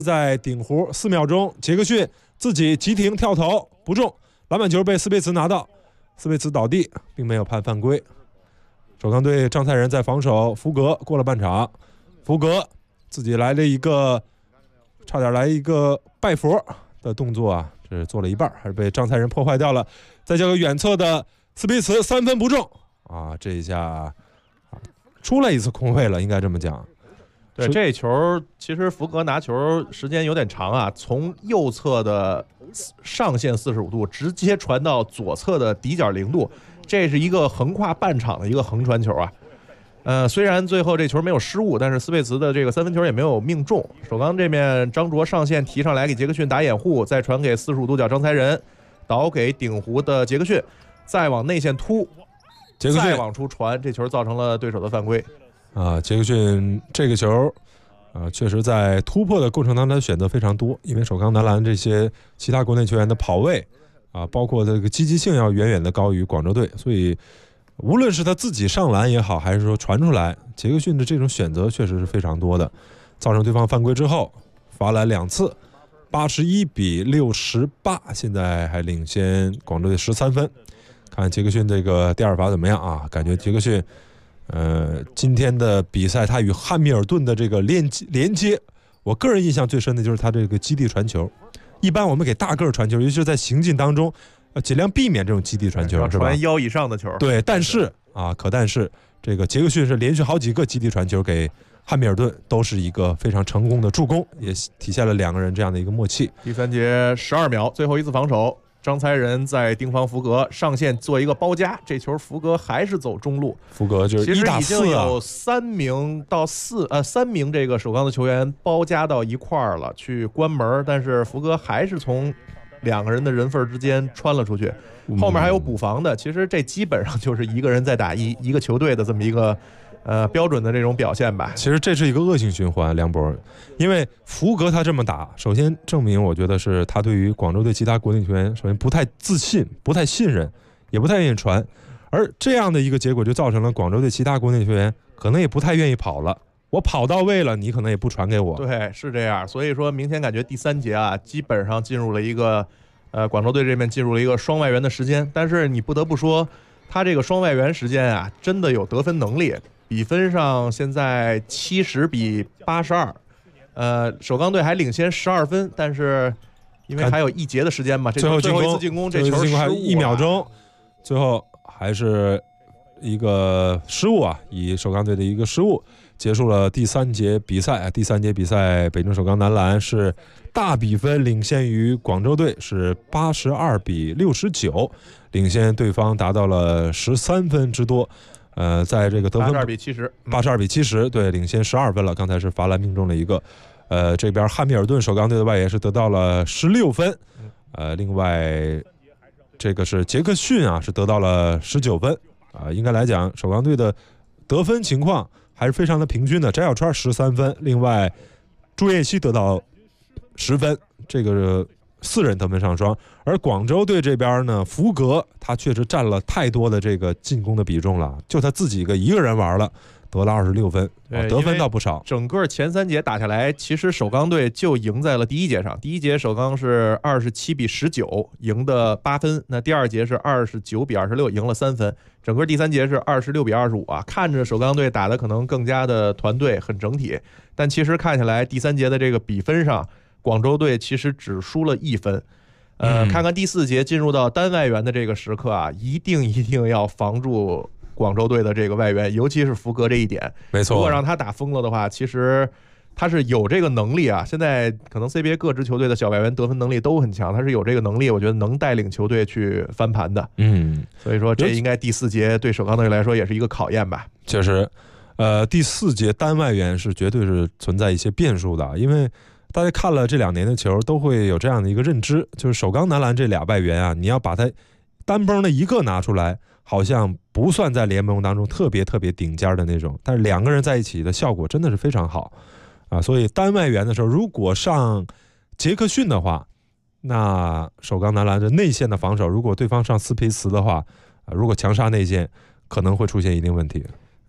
在顶弧4秒钟，杰克逊自己急停跳投不中，篮板球被斯佩茨拿到，斯佩茨倒地，并没有判犯规。首钢队张才仁在防守福格，过了半场，福格自己来了一个差点来一个拜佛的动作啊，这是做了一半，还是被张才仁破坏掉了。再交给远侧的斯皮茨，3分不中啊，这一下出了一次空位了，应该这么讲。 对，这球其实福格拿球时间有点长啊，从右侧的上线45度直接传到左侧的底角0度，这是一个横跨半场的一个横传球啊。虽然最后这球没有失误，但是斯佩茨的这个3分球也没有命中。首钢这面张卓上线提上来给杰克逊打掩护，再传给45度角张才仁，倒给顶弧的杰克逊，再往内线突， 杰克逊再往出传，这球造成了对手的犯规。 杰克逊这个球确实在突破的过程当中选择非常多，因为首钢男篮这些其他国内球员的跑位包括这个积极性要远远的高于广州队，所以无论是他自己上篮也好，还是说传出来，杰克逊的这种选择确实是非常多的，造成对方犯规之后罚篮2次，81比68，现在还领先广州队13分。看杰克逊这个第二罚怎么样啊？感觉杰克逊今天的比赛他与汉密尔顿的这个连接，我个人印象最深的就是他这个基地传球。一般我们给大个传球，尤其是在行进当中尽量避免这种基地传球，是吧？ 传腰以上的球。 对，但是这个杰克逊是连续好几个基地传球给汉密尔顿，都是一个非常成功的助攻，也体现了两个人这样的一个默契。 第3节12秒，最后一次防守，张才仁在盯防福格，上线做一个包夹，这球福格还是走中路， 福格就是1打4， 其实已经有3名这个首钢的球员包夹到一块儿了，去关门，但是福格还是从2个人的人缝之间穿了出去，后面还有补防的，其实这基本上就是一个人在打一个球队的这么一个标准的这种表现吧。 其实这是一个恶性循环，梁博，因为福格他这么打，首先证明我觉得是他对于广州队其他国内球员首先不太自信，不太信任，也不太愿意传，而这样的一个结果就造成了广州队其他国内球员可能也不太愿意跑了，我跑到位了，你可能也不传给我。 对，是这样。所以说明显感觉第3节基本上进入了一个广州队这边进入了一个双外援的时间，但是你不得不说他这个双外援时间真的有得分能力。比分上现在70比82，首钢队还领先12分，但是因为还有1节的时间嘛，这最后一次进攻，这球还1秒钟，最后还是一个失误以首钢队的一个失误结束了第3节比赛。第3节比赛，北京首钢男篮是大比分领先于广州队，是82比69，领先对方达到了13分之多。在这个得分 82比70， 对，领先12分了。刚才是罚篮命中了一个，这边汉密尔顿首钢队的外援是得到了16分，另外这个是杰克逊是得到了19分，应该来讲首钢队的得分情况还是非常的平均的。翟小川13分，另外朱彦曦得到10分，这个4人得分上双。而广州队这边呢，福格他确实占了太多的这个进攻的比重了，就他自己一个人玩了，得了26分，得分倒不少。 整个前3节打下来，其实首钢队就赢在了第1节上。第1节首钢是27比19赢的8分，那第2节是29比26赢了3分，整个第3节是26比25看着首钢队打的可能更加的团队很整体，但其实看下来第3节的这个比分上，广州队其实只输了1分。看看第4节进入到单外援的这个时刻一定要防住广州队的这个外援，尤其是福格这一点。 没错， 如果让他打疯了的话，其实他是有这个能力现在可能 CBA 各支球队的小外援得分能力都很强，他是有这个能力，我觉得能带领球队去翻盘的。所以说这应该第4节对首钢队来说也是一个考验吧。 确实，第4节单外援是绝对是存在一些变数的，因为大家看了这2年的球都会有这样的一个认知，就是首钢男篮这俩外援你要把他单崩的一个拿出来，好像不算在联盟当中特别顶尖的那种，但是2个人在一起的效果真的是非常好所以单外援的时候如果上杰克逊的话，那首钢男篮的内线的防守，如果对方上斯皮茨的话如果强杀内线可能会出现一定问题。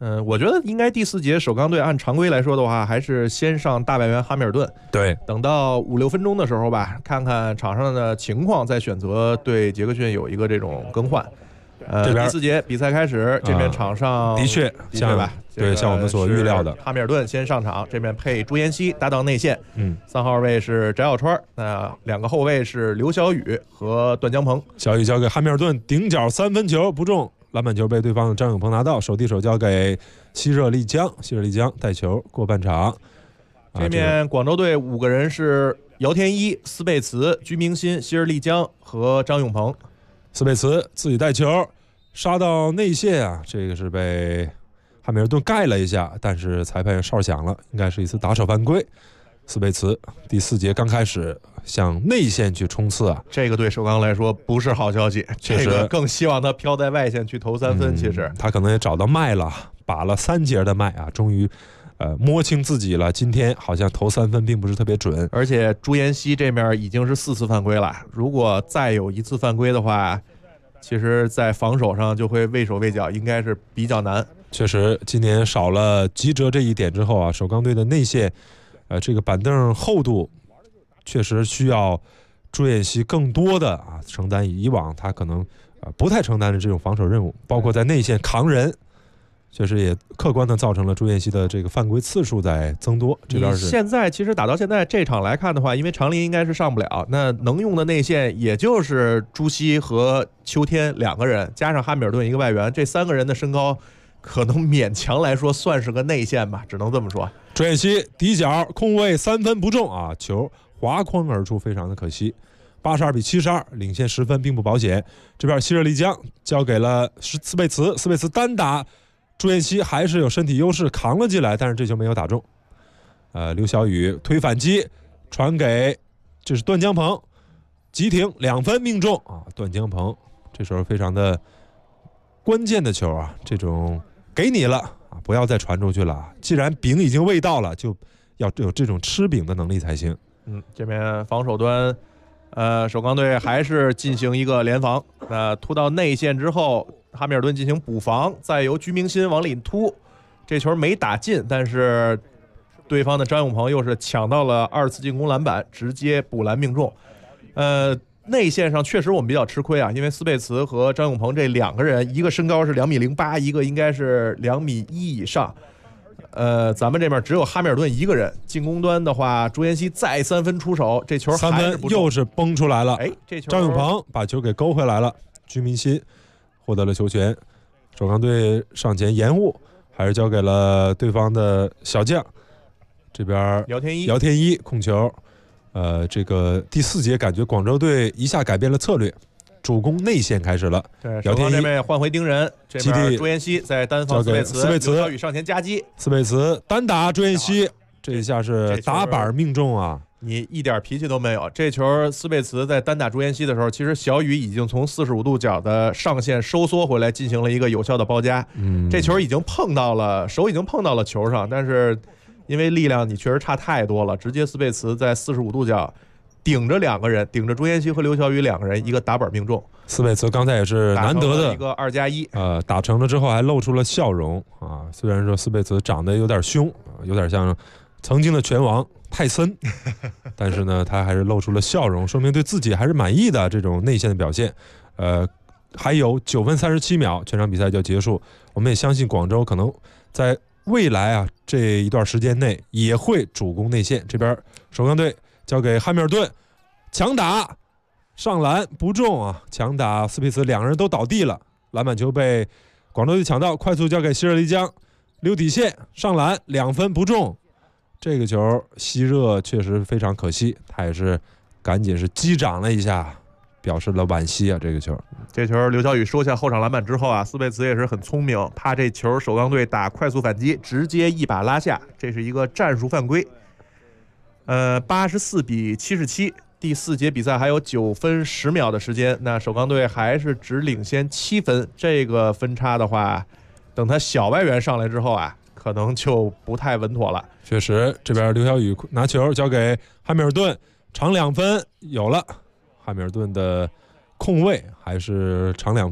我觉得应该第4节首钢队按常规来说的话，还是先上大外援哈密尔顿， 对， 等到5-6分钟的时候吧，看看场上的情况，再选择对杰克逊有一个这种更换。 这边第4节比赛开始，这边场上的确吧， 对，像我们所预料的， 哈密尔顿先上场，这边配朱彦西搭档内线，3号位是翟小川，那2个后卫是刘晓宇和段江鹏。 小宇交给哈密尔顿顶角3分球不中。篮板球被对方的张永鹏拿到，手递手交给希热丽江，希热丽江带球过半场。 这面广州队5个人是姚天一、斯贝茨、居明鑫、希热丽江和张永鹏。 斯贝茨自己带球杀到内线啊，这个是被哈密尔顿盖了一下，但是裁判哨响了，应该是一次打手犯规。斯贝茨第4节刚开始向内线去冲刺啊， 这个对首钢来说不是好消息，这个更希望他飘在外线去投3分。其实他可能也找到脉了，把了3节的脉啊，终于摸清自己了。今天好像投3分并不是特别准， 而且朱彦西这面已经是4次犯规了，如果再有1次犯规的话，其实在防守上就会畏手畏脚，应该是比较难。 确实今年少了吉哲这一点之后啊，首钢队的内线这个板凳厚度确实需要朱彦西更多的承担以往他可能不太承担的这种防守任务，包括在内线扛人，确实也客观的造成了朱彦西的这个犯规次数在增多。这边是现在其实打到现在这场来看的话，因为长林应该是上不了，那能用的内线也就是朱熹和秋天2个人，加上哈密尔顿1个外援，这3个人的身高可能勉强来说算是个内线吧，只能这么说。 朱彦西底角空位3分不中啊，球滑筐而出，非常的可惜。82-72，领先10分并不保险。这边希热丽江交给了斯贝茨，斯贝茨单打朱彦西，还是有身体优势扛了进来，但是这球没有打中。刘晓宇推反击传给，这是段江鹏，急停2分命中啊！段江鹏这时候非常的关键的球啊，这种给你了啊，不要再传出去了。既然饼已经喂到了，就要有这种吃饼的能力才行。 这边防守端，首钢队还是进行一个联防。突到内线之后，哈密尔顿进行补防，再由居明鑫往里突，这球没打进，但是对方的张永鹏又是抢到了2次进攻篮板，直接补篮命中。内线上确实我们比较吃亏啊，因为斯贝茨和张永鹏这2个人，一个身高是2.08米，一个应该是2.1米以上。咱们这边只有哈密尔顿1个人。进攻端的话，朱彦西再3分出手，这球 3分又是崩出来了。 这球张永鹏把球给勾回来了，居明鑫获得了球权。首钢队上前延误，还是交给了对方的小将。这边姚天一控球。这个第4节感觉广州队一下改变了策略，主攻内线开始了。 对，首钢这边换回盯人，这边朱彦西在单防斯贝茨，刘晓宇上前夹击， 斯贝茨单打朱彦西，这一下是打板命中啊！ 你一点脾气都没有。这球斯贝茨在单打朱彦西的时候，其实小宇已经从45度角的上线收缩回来，进行了一个有效的包夹。这球已经碰到了手，已经碰到了球上，但是因为力量你确实差太多了，直接斯贝茨在45度角顶着2个人，顶着朱彦西和刘晓宇2个人，一个打板命中。 斯贝茨刚才也是难得的一个2+1， 打成了之后还露出了笑容啊。虽然说斯贝茨长得有点凶，有点像曾经的拳王泰森，但是呢，他还是露出了笑容，说明对自己还是满意的这种内线的表现。还有9分37秒，全场比赛就结束。我们也相信广州可能在未来啊这一段时间内也会主攻内线。这边首钢队交给哈密尔顿，强打上篮不中啊，强打斯皮茨2个人都倒地了，篮板球被广州队抢到，快速交给希热丽江，溜底线上篮2分不中。这个球希热确实非常可惜，他也是赶紧是击掌了一下，表示了惋惜啊。这球刘晓宇收下后场篮板之后啊，斯贝茨也是很聪明，怕这球首钢队打快速反击，直接一把拉下，这是一个战术犯规。84-77，第4节比赛还有9分10秒的时间，那首钢队还是只领先7分，这个分差的话，等他小外援上来之后啊，可能就不太稳妥了。 确实，这边刘晓宇拿球交给汉密尔顿，长2分有了。汉密尔顿的控卫还是长2分，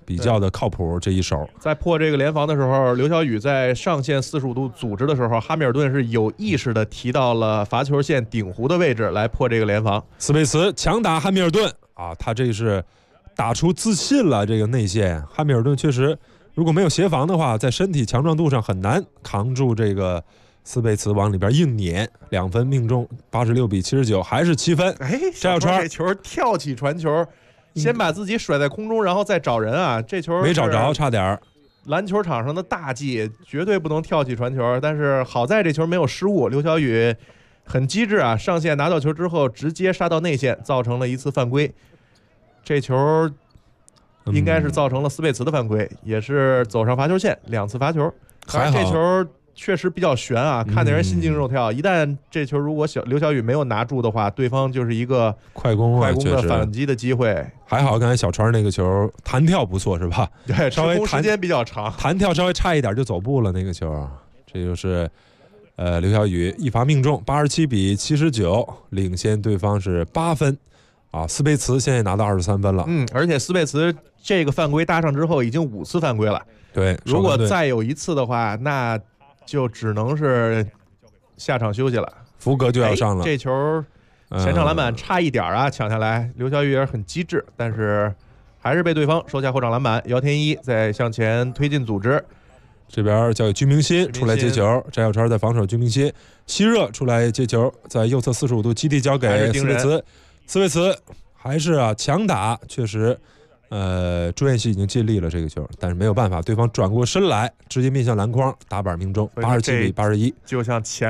比较的靠谱这一手。 在破这个联防的时候，刘晓宇在上线45度组织的时候，哈密尔顿是有意识的提到了罚球线顶弧的位置来破这个联防。 斯佩茨强打汉密尔顿啊，他这是打出自信了。这个内线，汉密尔顿确实如果没有协防的话，在身体强壮度上很难扛住这个斯佩茨往里边硬撵。2分命中，86比79，还是7分。 哎， 翟小川这球跳起传球，先把自己甩在空中，然后再找人啊！这球没找着，差点儿。 篮球场上的大忌，绝对不能跳起传球。但是好在这球没有失误，刘晓宇很机智啊，上线拿到球之后直接杀到内线，造成了一次犯规。这球应该是造成了斯佩茨的犯规，也是走上罚球线，2次罚球。 还好这球确实比较悬啊，看得人心惊肉跳。一旦这球如果刘晓宇没有拿住的话，对方就是一个快攻的反击的机会。 还好刚才小川那个球弹跳不错是吧？ 对， 稍微时间比较长， 弹跳稍微差一点就走步了那个球。这就是刘晓宇一罚命中，87比79，领先对方是8分。啊，斯佩茨现在拿到23分了。 而且斯佩茨这个犯规搭上之后，已经5次犯规了。 对， 如果再有一次的话，那就只能是下场休息了。 福格就要上了。 这球前场篮板差一点啊，抢下来。刘晓宇也很机智，但是还是被对方收下后场篮板。姚天一在向前推进组织， 这边交给居明鑫出来接球，翟小川在防守居明鑫，希热出来接球，在右侧45度基地交给斯佩茨。斯佩茨还是强打，确实，朱彦西已经尽力了这个球，但是没有办法，对方转过身来，直接面向篮筐，打板命中，87比81。 就像前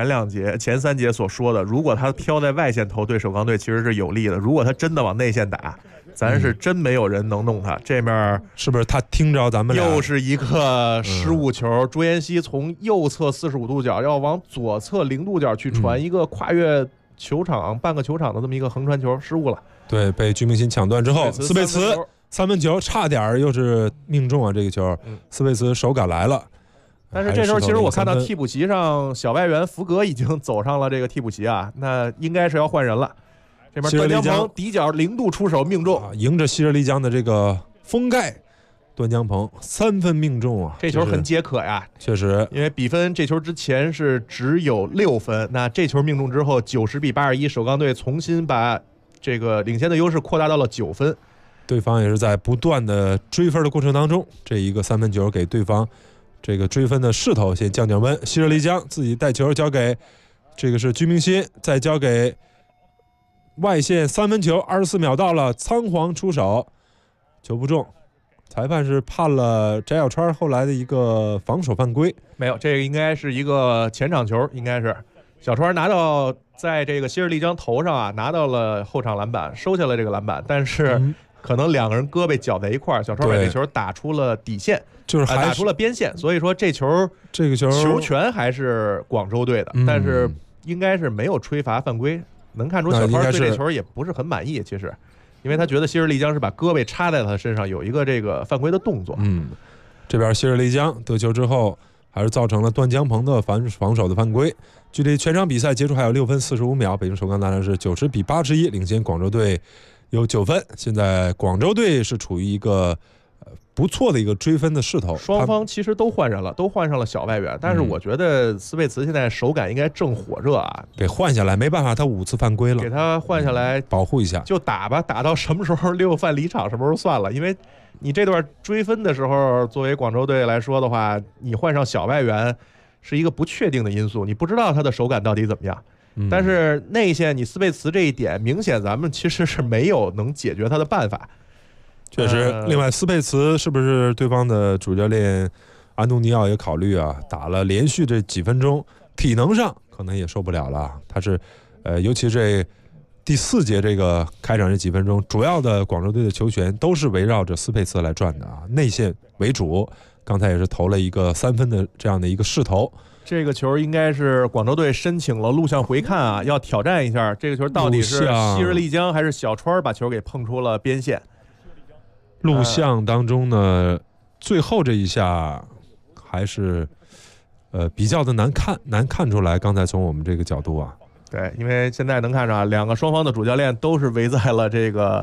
3节所说的，如果他飘在外线投，对首钢队其实是有利的；如果他真的往内线打，咱是真没有人能弄他。这面是不是他听着咱们俩又是一个失误球？朱彦西从右侧45度角要往左侧0度角去传一个跨越球场半个球场的这么一个横传球，失误了。 对，被居明鑫抢断之后，斯佩茨3分球差点又是命中啊！这个球，斯佩茨手感来了。 但是这时候其实我看到替补席上小外援福格已经走上了这个替补席啊，那应该是要换人了。这边段江鹏底角0度出手命中， 迎着希热丽江的这个封盖。段江鹏3分命中啊！ 这球很解渴呀， 确实， 因为比分这球之前是只有6分，那这球命中之后90比81，首钢队重新把这个领先的优势扩大到了9分。 对方也是在不断的追分的过程当中，这一个3分球给对方这个追分的势头先降温。希热丽江自己带球交给这个是居明鑫，再交给外线3分球，24秒到了，仓皇出手，球不中。裁判是判了翟小川后来的一个防守犯规， 没有，这个应该是一个前场球，应该是小川拿到在这个希热丽江头上啊，拿到了后场篮板，收下了这个篮板，但是可能2个人胳膊搅在一块儿，小川把这球打出了底线， 就是打出了边线，所以说这个球球权还是广州队的，但是应该是没有吹罚犯规，能看出小川对这球也不是很满意，其实。因为他觉得希热丽江是把胳膊插在他身上，有一个这个犯规的动作。 这边希热丽江得球之后，还是造成了段江鹏的防守的犯规。距离全场比赛结束还有6分45秒，北京首钢男篮是90比81领先广州队有9分。现在广州队是处于一个不错的一个追分的势头， 双方其实都换人了，都换上了小外援，但是我觉得斯佩茨现在手感应该正火热啊， 给换下来没办法，他5次犯规了， 给他换下来保护一下， 就打吧，打到什么时候6犯离场什么时候算了，因为你这段追分的时候，作为广州队来说的话，你换上小外援是一个不确定的因素，你不知道他的手感到底怎么样。但是内线你斯佩茨这一点，明显咱们其实是没有能解决他的办法。 确实，另外斯佩茨是不是对方的主教练安东尼奥也考虑啊？打了连续这几分钟，体能上可能也受不了了。他是尤其这第4节这个开场这几分钟，主要的广州队的球权都是围绕着斯佩茨来转的啊，内线为主。刚才也是投了一个3分的这样的一个势头。 这个球应该是广州队申请了录像回看啊，要挑战一下这个球到底是希热丽江还是小川把球给碰出了边线。 录像当中呢，最后这一下还是比较的难看出来。刚才从我们这个角度啊， 对，因为现在能看着2个双方的主教练都是围在了这个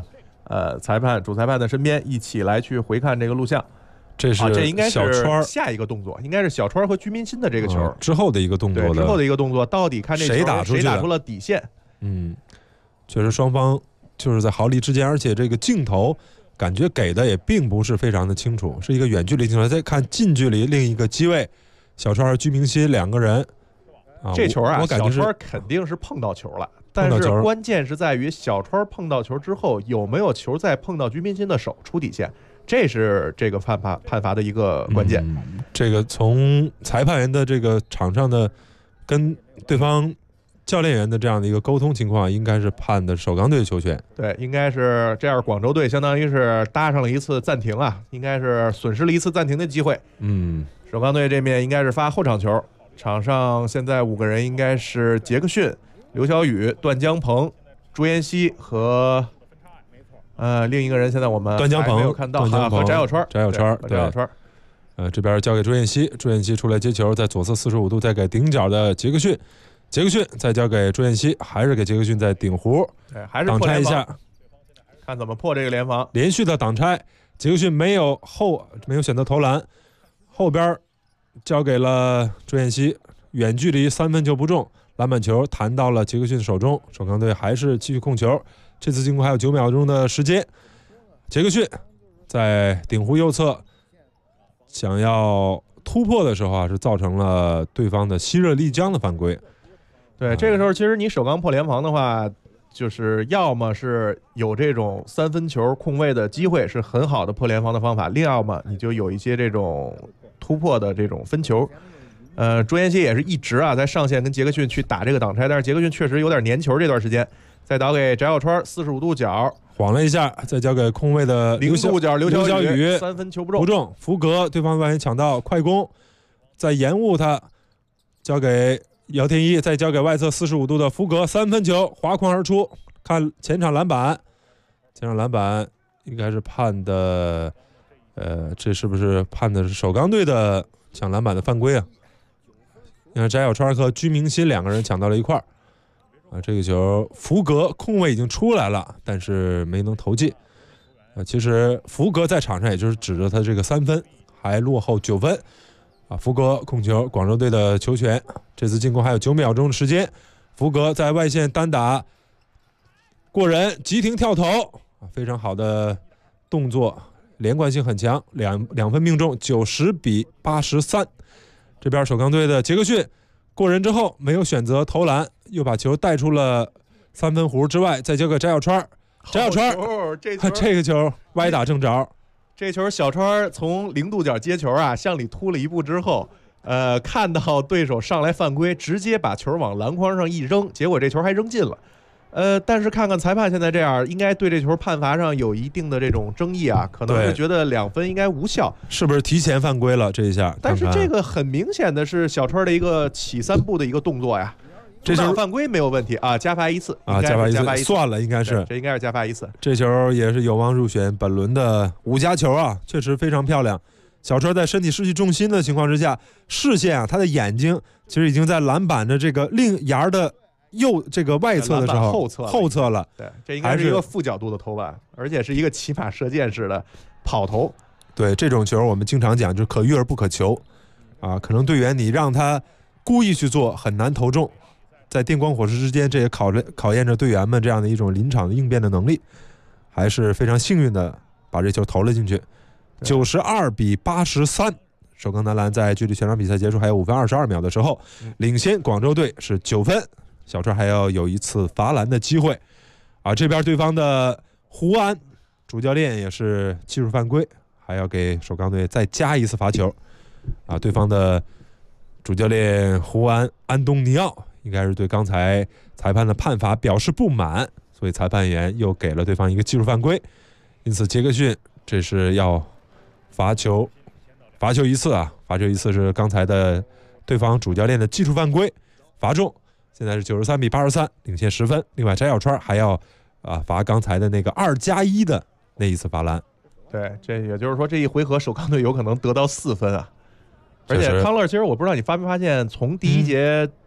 主裁判的身边一起来去回看这个录像。 这是这应该小川下一个动作，应该是小川和居民新的这个球之后的一个动作之后的一个动作，到底看这球谁打出了底线？ 确实双方就是在毫厘之间，而且这个镜头感觉给的也并不是非常的清楚，是一个远距离镜头。再看近距离另一个机位，小川和居明鑫两个人， 这球我感觉小川肯定是碰到球了，但是关键是在于小川碰到球之后有没有球再碰到居明鑫的手出底线。这是这个判罚的一个关键。 这个从裁判员的这个场上的跟对方教练员的这样的一个沟通情况，应该是判的首钢队的球权。 对，应该是这样。广州队相当于是搭上了一次暂停啊，应该是损失了一次暂停的机会。首钢队这面应该是发后场球，场上现在5个人应该是杰克逊、刘晓宇、段江鹏、朱彦西和另一个人现在我们段江鹏没有看到和翟小川。 这边交给朱彦西，朱彦西出来接球，在左侧45度再给顶角的杰克逊，杰克逊再交给朱彦西，还是给杰克逊在顶弧， 对，还是挡拆一下， 看怎么破这个联防， 连续的挡拆，杰克逊没有选择投篮，后边交给了朱彦西，远距离3分球不中，篮板球弹到了杰克逊手中，首钢队还是继续控球。这次进攻还有9秒钟的时间，杰克逊在顶弧右侧想要突破的时候是造成了对方的西热丽江的犯规。 对，这个时候其实你首钢破联防的话，就是要么是有这种3分球空位的机会，是很好的破联防的方法；另要么你就有一些这种突破的这种分球。朱彦西也是一直在上线跟杰克逊去打这个挡拆，但是杰克逊确实有点粘球，这段时间再导给翟小川45度角晃了一下，再交给空位的 0度角刘晓宇，3分球不中， 福格对方外援抢到快攻，再延误他，交给姚天一，再交给外侧45度的福格，3分球滑框而出，看前场篮板应该是判的，这是不是判的是首钢队的抢篮板的犯规啊？你看翟小川和居明鑫2个人抢到了一块儿。这个球福格空位已经出来了，但是没能投进。其实福格在场上也就是指着他这个3分，还落后9分。福格控球，广州队的球权。这次进攻还有9秒钟的时间，福格在外线单打过人，急停跳投，非常好的动作，连贯性很强，两分命中，90比83。这边首钢队的杰克逊过人之后没有选择投篮，又把球带出了3分弧之外，再交给翟小川，这个球歪打正着。 这球小川从0度角接球向里突了一步之后，看到对手上来犯规，直接把球往篮筐上一扔，结果这球还扔进了。但是看看裁判现在这样，应该对这球判罚上有一定的这种争议可能是觉得2分应该无效， 是不是提前犯规了这一下？ 但是这个很明显的是小川的一个起3步的一个动作呀，这球犯规没有问题加罚1次加罚一次算了，应该是这应该是加罚1次。 这球也是有望入选本轮的5加球确实非常漂亮。小川在身体失去重心的情况之下，视线他的眼睛其实已经在篮板的这个另沿的这个外侧的时候后侧了。 对，这应该是一个负角度的投篮，而且是一个骑马射箭式的跑投。 对，这种球我们经常讲就是可遇而不可求可能队员你让他故意去做很难投中，在电光火石之间，这也考验着队员们这样的一种临场应变的能力，还是非常幸运的把这球投了进去。92比83，首钢男篮在距离全场比赛结束还有5分22秒的时候，领先广州队是9分。小川还要有一次罚篮的机会这边对方的胡安主教练也是技术犯规，还要给首钢队再加一次罚球对方的主教练胡安东尼奥应该是对刚才裁判的判罚表示不满，所以裁判员又给了对方一个技术犯规，因此杰克逊这是要罚球一次罚球一次是刚才的对方主教练的技术犯规罚中，现在是93比83，领先10分。另外翟小川还要罚刚才的那个2+1的那一次罚篮。 对，这也就是说这一回合首钢队有可能得到4分而且康乐其实我不知道你发没发现，从第一节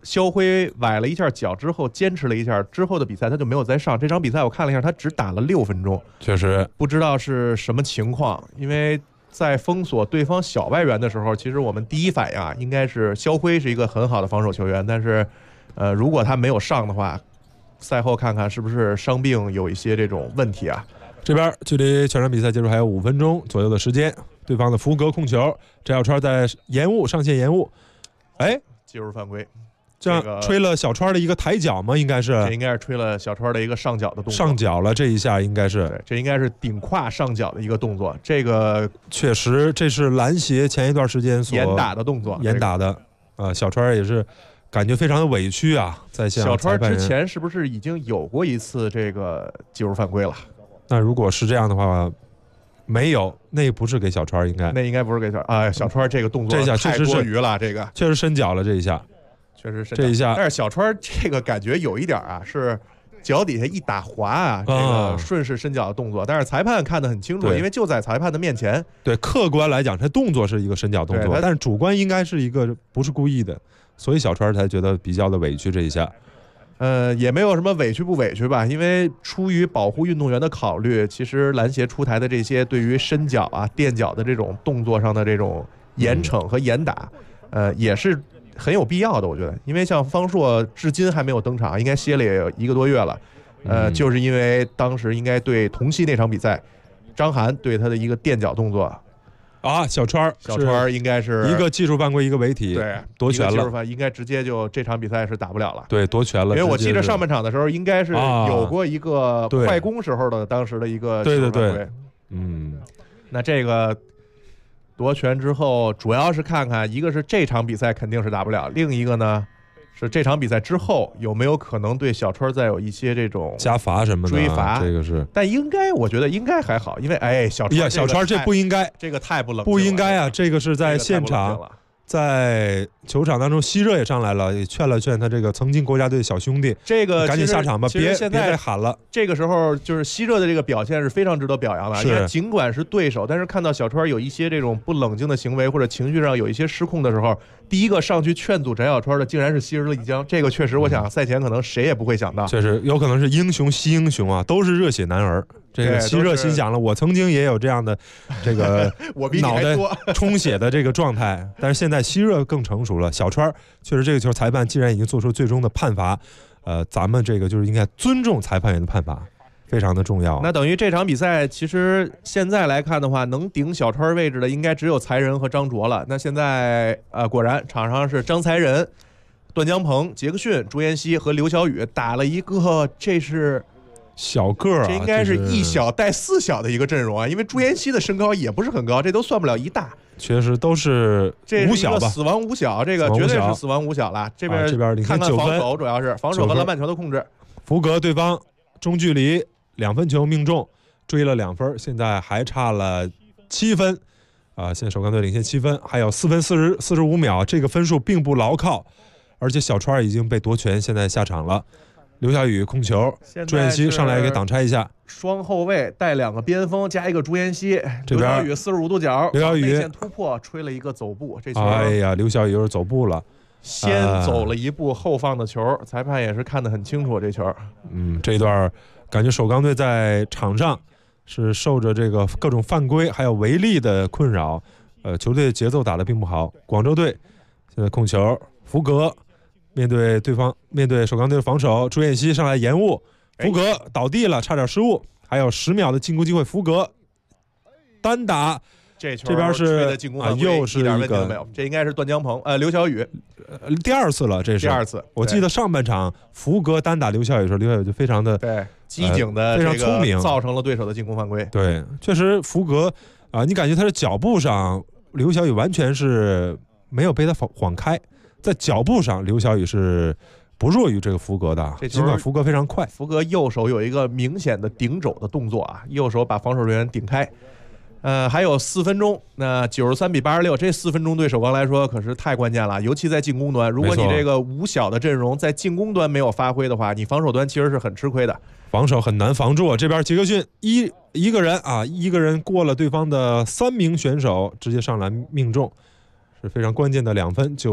肖辉崴了一下脚之后，坚持了一下，之后的比赛他就没有再上。这场比赛我看了一下，他只打了6分钟， 确实不知道是什么情况。因为在封锁对方小外援的时候，其实我们第一反应啊，应该是肖辉是一个很好的防守球员，但是，如果他没有上的话，赛后看看是不是伤病有一些这种问题啊。 这边距离全场比赛结束还有5分钟左右的时间，对方的福格控球，翟小川在上线延误，哎， 技术犯规。 这样吹了小川的一个抬脚吗？应该是， 这应该是吹了小川的一个上脚的动作。 上脚了，这一下应该是， 对，这应该是顶胯上脚的一个动作。这个确实，这是篮协前一段时间所严打的动作， 严打的。小川也是感觉非常的委屈啊，在线小川之前是不是已经有过一次这个技术犯规了？ 那如果是这样的话，没有，那不是给小川，那应该不是给小川这个动作， 这下太多余了，这个确实伸脚了，这一下。 确实是这一下， 但是小川这个感觉有一点啊，是脚底下一打滑啊，这个顺势伸脚的动作，但是裁判看得很清楚，因为就在裁判的面前。 对，客观来讲，这动作是一个伸脚动作，但是主观应该是一个不是故意的，所以小川才觉得比较的委屈这一下。 也没有什么委屈不委屈吧，因为出于保护运动员的考虑，其实篮协出台的这些对于伸脚啊、垫脚的这种动作上的这种严惩和严打，也是很有必要的，我觉得，因为像方硕至今还没有登场，应该歇了也有1个多月了，就是因为当时应该对同曦那场比赛，张涵对他的一个垫脚动作啊，小川应该是一个技术犯规，一个违体， 对， 夺权了， 应该直接就这场比赛是打不了了， 对，夺权了， 因为我记得上半场的时候应该是有过一个快攻时候的当时的一个技术犯规，那这个。夺权之后，主要是看看，一个是这场比赛肯定是打不了，另一个呢是这场比赛之后有没有可能对小川再有一些这种加罚什么的追罚， 这个是。 但我觉得应该还好，因为小川这不应该， 这个太不冷静了， 不应该啊！这个是在现场，在球场当中，希热也上来了，也劝了劝他这个曾经国家队小兄弟， 这个赶紧下场吧，别再喊了。 这个时候就是希热的这个表现是非常值得表扬的，因为尽管是对手，但是看到小川有一些这种不冷静的行为或者情绪上有一些失控的时候，第一个上去劝阻翟小川的竟然是希热丽江，这个确实我想赛前可能谁也不会想到， 确实有可能是英雄惜英雄啊，都是热血男儿。这个希热心想了，我曾经也有这样的这个脑袋充血的这个状态，但是现在希热更成熟了。小川确实这个球裁判既然已经做出最终的判罚，咱们这个就是应该尊重裁判员的判罚，非常的重要。 那等于这场比赛其实现在来看的话，能顶小川位置的应该只有才仁和张卓了。那现在果然场上是张才仁、段江鹏、杰克逊、朱彦西和刘晓宇打了一个，这是。 小个儿， 这应该是1小带4小的一个阵容啊，因为朱彦西的身高也不是很高，这都算不了一大， 确实都是5小吧， 死亡5小，这个绝对是死亡5小了。这边看看防守，主要是防守和篮板球的控制。 福格对方中距离2分球命中，追了2分，现在还差了7分啊！现在首钢队领先7分，还有4分45秒，这个分数并不牢靠，而且小川已经被夺权，现在下场了。刘晓宇控球，朱彦西上来给挡拆一下， 双后卫带2个边锋加一个朱彦西， 这边刘晓宇45度角， 刘晓宇内线突破吹了一个走步，这球哎呀，刘晓宇又是走步了， 先走了一步后放的球，裁判也是看得很清楚这球。 这一段感觉首钢队在场上是受着这个各种犯规还有违例的困扰，球队节奏打得并不好。广州队现在控球，福格。面对首钢队的防守，朱彦西上来延误，福格倒地了，差点失误。还有10秒的进攻机会，福格单打， 这边是又是一个没有，这应该是段江鹏刘晓宇， 第2次了，这是第2次。 我记得上半场福格单打刘晓宇的时候，刘晓宇就非常的机警的， 非常聪明， 造成了对手的进攻犯规。 对，确实福格你感觉他的脚步上，刘晓宇完全是没有被他晃开。在脚步上，刘晓宇是不弱于这个福格的，尽管福格非常快。 福格右手有一个明显的顶肘的动作啊，右手把防守人员顶开。还有4分钟，那93比86，这4分钟对首钢来说可是太关键了，尤其在进攻端。如果你这个5小的阵容在进攻端没有发挥的话，你防守端其实是很吃亏的， 防守很难防住。这边杰克逊一个人过了对方的3名选手，直接上篮命中。 是非常关键的2分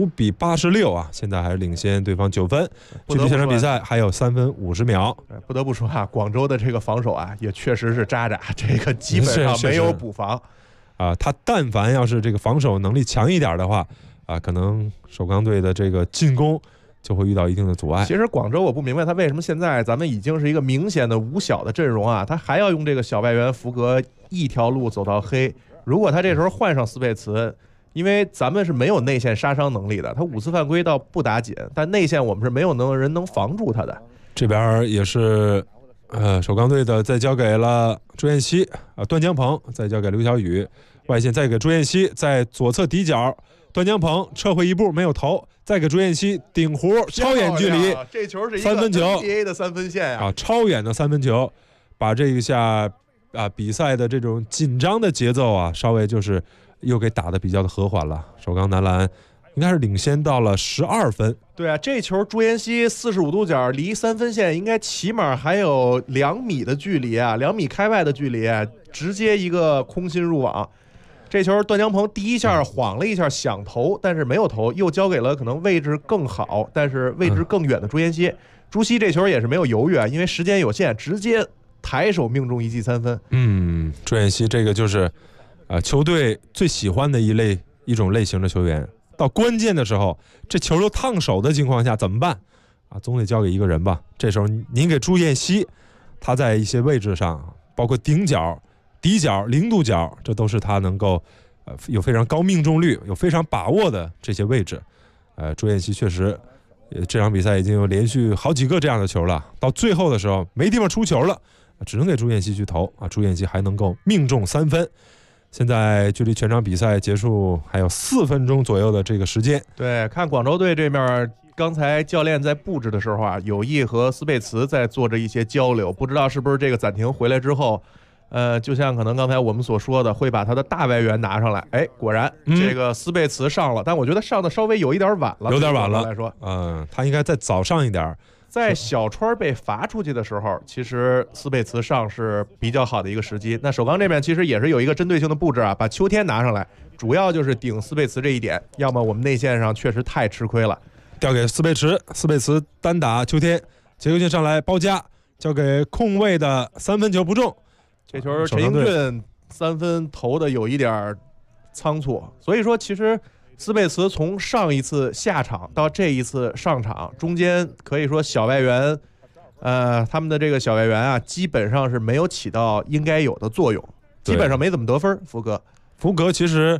，95-86啊，现在还是领先对方9分。距离这场比赛还有3分50秒。 不得不说啊，广州的这个防守啊，也确实是渣渣，这个基本上没有补防啊。他但凡要是这个防守能力强一点的话啊，可能首钢队的这个进攻就会遇到一定的阻碍。 其实广州我不明白他为什么现在咱们已经是一个明显的五小的阵容啊，他还要用这个小外援福格一条路走到黑。如果他这时候换上斯佩茨，因为咱们是没有内线杀伤能力的，他5次犯规倒不打紧，但内线我们是没有人能防住他的。 这边也是，首钢队的再交给了朱彦西啊，段江鹏再交给刘晓宇，外线再给朱彦西，在左侧底角，段江鹏撤回一步没有投，再给朱彦西顶弧超远距离， 这球是一个 3分球 NBA 的3分线啊，超远的3分球，把这一下啊比赛的这种紧张的节奏啊，稍微就是又给打得比较的和缓了。首钢男篮应该是领先到了12分。 对啊，这球朱彦西45度角离3分线应该起码还有2米的距离啊，2米开外的距离，直接一个空心入网。这球段江鹏第一下晃了一下想投，但是没有投，又交给了可能位置更好但是位置更远的朱彦西。朱熹这球也是没有犹豫啊，因为时间有限，直接抬手命中一记3分。 朱彦西这个就是球队最喜欢的一种类型的球员。到关键的时候，这球都烫手的情况下怎么办啊？总得交给一个人吧。这时候您给朱彦西，他在一些位置上，包括顶角、底角、0度角，这都是他能够有非常高命中率、有非常把握的这些位置。朱彦西确实，这场比赛已经有连续好几个这样的球了。到最后的时候没地方出球了，只能给朱彦西去投啊。朱彦西还能够命中3分。现在距离全场比赛结束还有4分钟左右的这个时间。 对，看广州队这面，刚才教练在布置的时候啊，有意和斯佩茨在做着一些交流，不知道是不是这个暂停回来之后，就像可能刚才我们所说的，会把他的大外援拿上来。哎，果然这个斯佩茨上了，但我觉得上的稍微有一点晚了， 有点晚了来说， 他应该再早上一点。 在小川被罚出去的时候，其实斯佩茨上是比较好的一个时机。那首钢这边其实也是有一个针对性的布置啊，把秋天拿上来，主要就是顶斯佩茨这一点，要么我们内线上确实太吃亏了。 调给斯佩茨单打秋天，杰克逊上来包夹，交给空位的3分球不中。 这球陈英俊3分投的有一点仓促，所以说其实斯佩茨从上一次下场到这一次上场，中间可以说小外援，他们的这个小外援啊，基本上是没有起到应该有的作用，基本上没怎么得分。福格其实，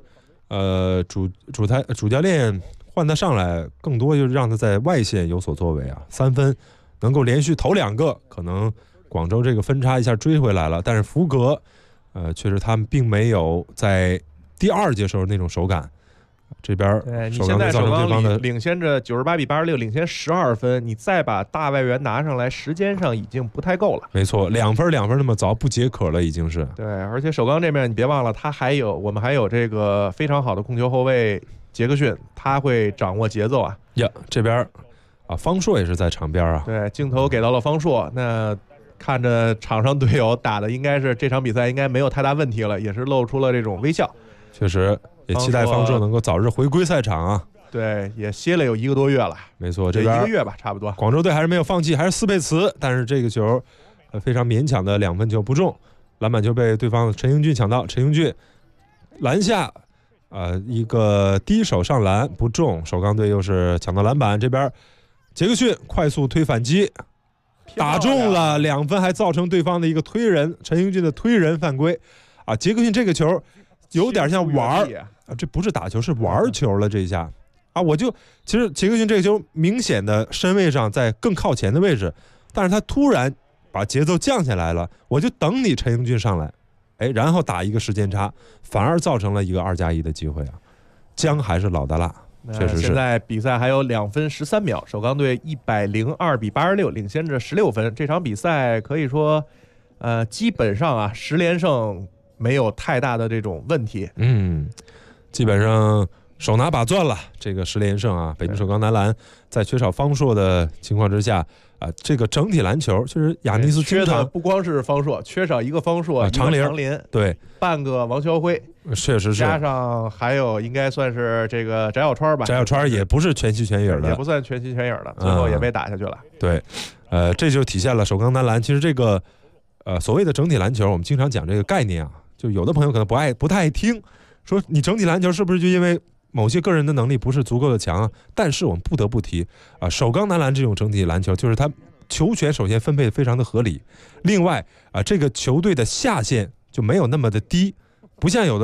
主教练换他上来，更多就是让他在外线有所作为啊。3分能够连续投2个，可能广州这个分差一下追回来了，但是福格，确实他们并没有在第2节时候那种手感。这边你现在首钢领先着98-86，领先12分，你再把大外援拿上来，时间上已经不太够了。 没错，2分那么早不解渴了，已经是。 对，而且首钢这边你别忘了，我们还有这个非常好的控球后卫杰克逊，他会掌握节奏啊。 这边方硕也是在场边啊。 对，镜头给到了方硕，那看着场上队友打的应该是这场比赛应该没有太大问题了，也是露出了这种微笑。 确实。也期待方硕能够早日回归赛场啊！ 对，也歇了有1个多月了。 没错，这边 1个月吧，差不多。 广州队还是没有放弃，还是斯佩茨，但是这个球非常勉强的2分球不中，篮板球被对方陈英俊抢到，陈英俊篮下一个低手上篮不中，首钢队又是抢到篮板，这边杰克逊快速推反击，打中了2分，还造成对方的一个推人，陈英俊的推人犯规啊！杰克逊这个球有点像玩这不是打球，是玩球了这一下啊！其实杰克逊这个球明显的身位上在更靠前的位置，但是他突然把节奏降下来了，我就等你陈英俊上来，然后打一个时间差，反而造成了一个2+1的机会啊！姜还是老的辣，确实是。 现在比赛还有2分13秒，首钢队102-86领先着16分。这场比赛可以说，基本上啊10连胜没有太大的这种问题。 基本上手拿把攥了，这个10连胜啊！北京首钢男篮在缺少方硕的情况之下， 这个整体篮球就是亚尼斯经缺的常不光是方硕，缺少一个方硕， 长林，对， 半个王乔辉， 确实是， 加上还有应该算是这个翟小川吧， 翟小川也不是全心全影的， 也不算全心全影的，最后也被打下去了。 对，这就体现了首钢男篮其实这个所谓的整体篮球，我们经常讲这个概念啊，就有的朋友可能不太爱听，说你整体篮球是不是就因为某些个人的能力不是足够的强啊？但是我们不得不提首钢男篮这种整体篮球，就是它球权首先分配非常的合理，另外这个球队的下限就没有那么的低，不像有的